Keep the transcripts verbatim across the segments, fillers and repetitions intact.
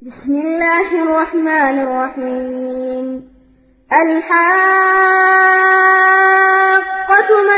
بسم الله الرحمن الرحيم. الحاقة ما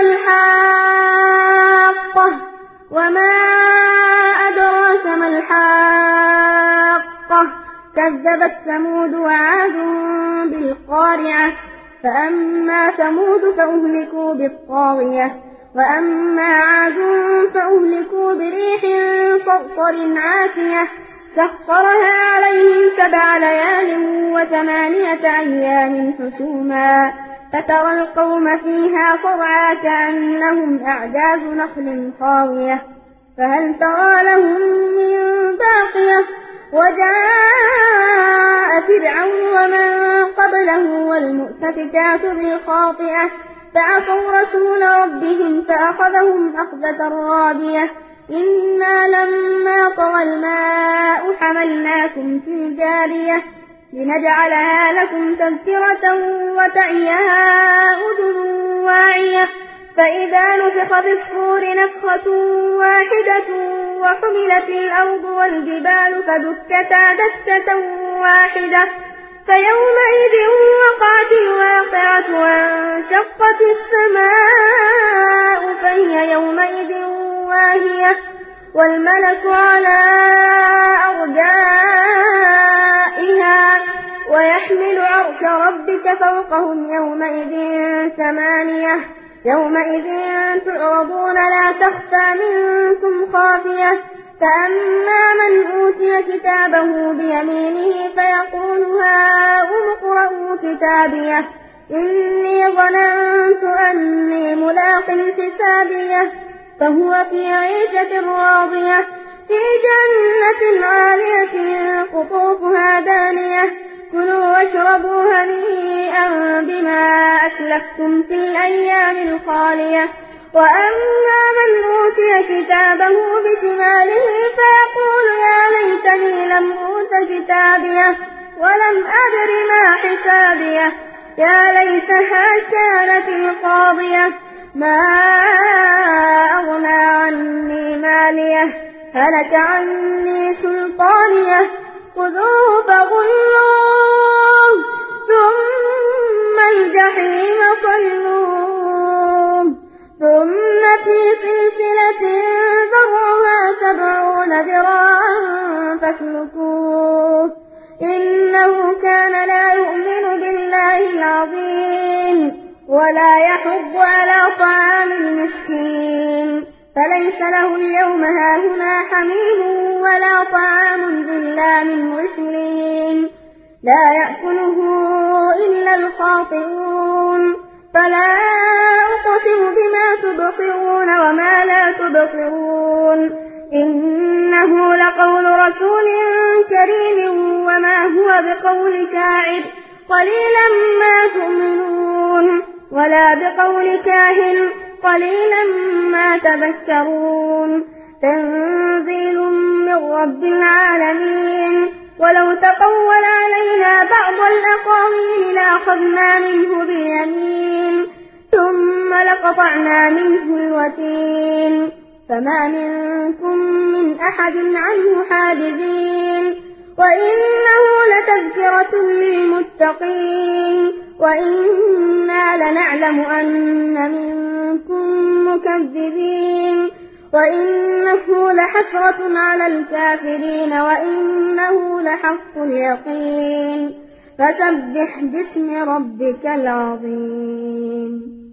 الحاقة وما أدراك ما الحاقة كذبت ثمود وعاد بالقارعة فأما ثمود فأهلكوا بالطاغية وأما عاد فأهلكوا بريح صرصر عاتية سخرها عليهم سبع ليال وثمانية أيام حسوما فترى القوم فيها صرعى كأنهم أعجاز نخل خاوية فهل ترى لهم من باقية وجاء فرعون ومن قبله والمؤتفكات بالخاطئة فعصوا رسول ربهم فأخذهم أخذة رابية إنا لما طغى الماء حملناكم في الجارية لنجعلها لكم تذكرة وتعيها أذن واعية فإذا نفخ في الصور نفخة واحدة وحملت الأرض والجبال فدكتا دكة واحدة فيومئذ وقعت الواقعة وانشقت السماء فهي يومئذ واهية والملك على أرجائها ويحمل عرش ربك فوقهم يومئذ ثمانية يومئذ تعرضون لا تخفى منكم خافية فأما من أوتي كتابه بيمينه فيقول هاؤم اقرءوا كتابيه إني ظننت أني ملاق حسابيه فهو في عيشة راضية في جنة عالية قطوفها دانية كلوا واشربوا هنيئا بما أسلفتم في الأيام الخالية وأما من أوتي كتابه بشماله فيقول يا ليتني لم أوت كتابيه ولم أدر ما حسابيه يا ليتها كانت القاضية ما أغنى عني ماليه هلك عني سلطانيه خذوه فغلوه ثم الجحيم صلوه ثم في سلسلة ذرعها سبعون ذراعا فاسلكوه إنه كان لا يؤمن بالله العظيم ولا يحض على طعام المسكين فليس له اليوم هاهنا حميم ولا طعام إلا من غسلين لا يأكله إلا الخاطئون فلا أقسم بما تبصرون وما لا تبصرون إنه لقول رسول كريم وما هو بقول شاعر قليلا ما تؤمنون ولا بقول كاهن قليلا ما تذكرون تنزيل من رب العالمين ولو تقول علينا بعض الأقاويل لأخذنا منه باليمين ثم لقطعنا منه الوتين فما منكم من أحد عنه حاجزين وإنه لتذكرة للمتقين وإنا لنعلم أن منكم مكذبين وإنه لحسرة على الكافرين وإنه لحق اليقين فسبح باسم ربك العظيم.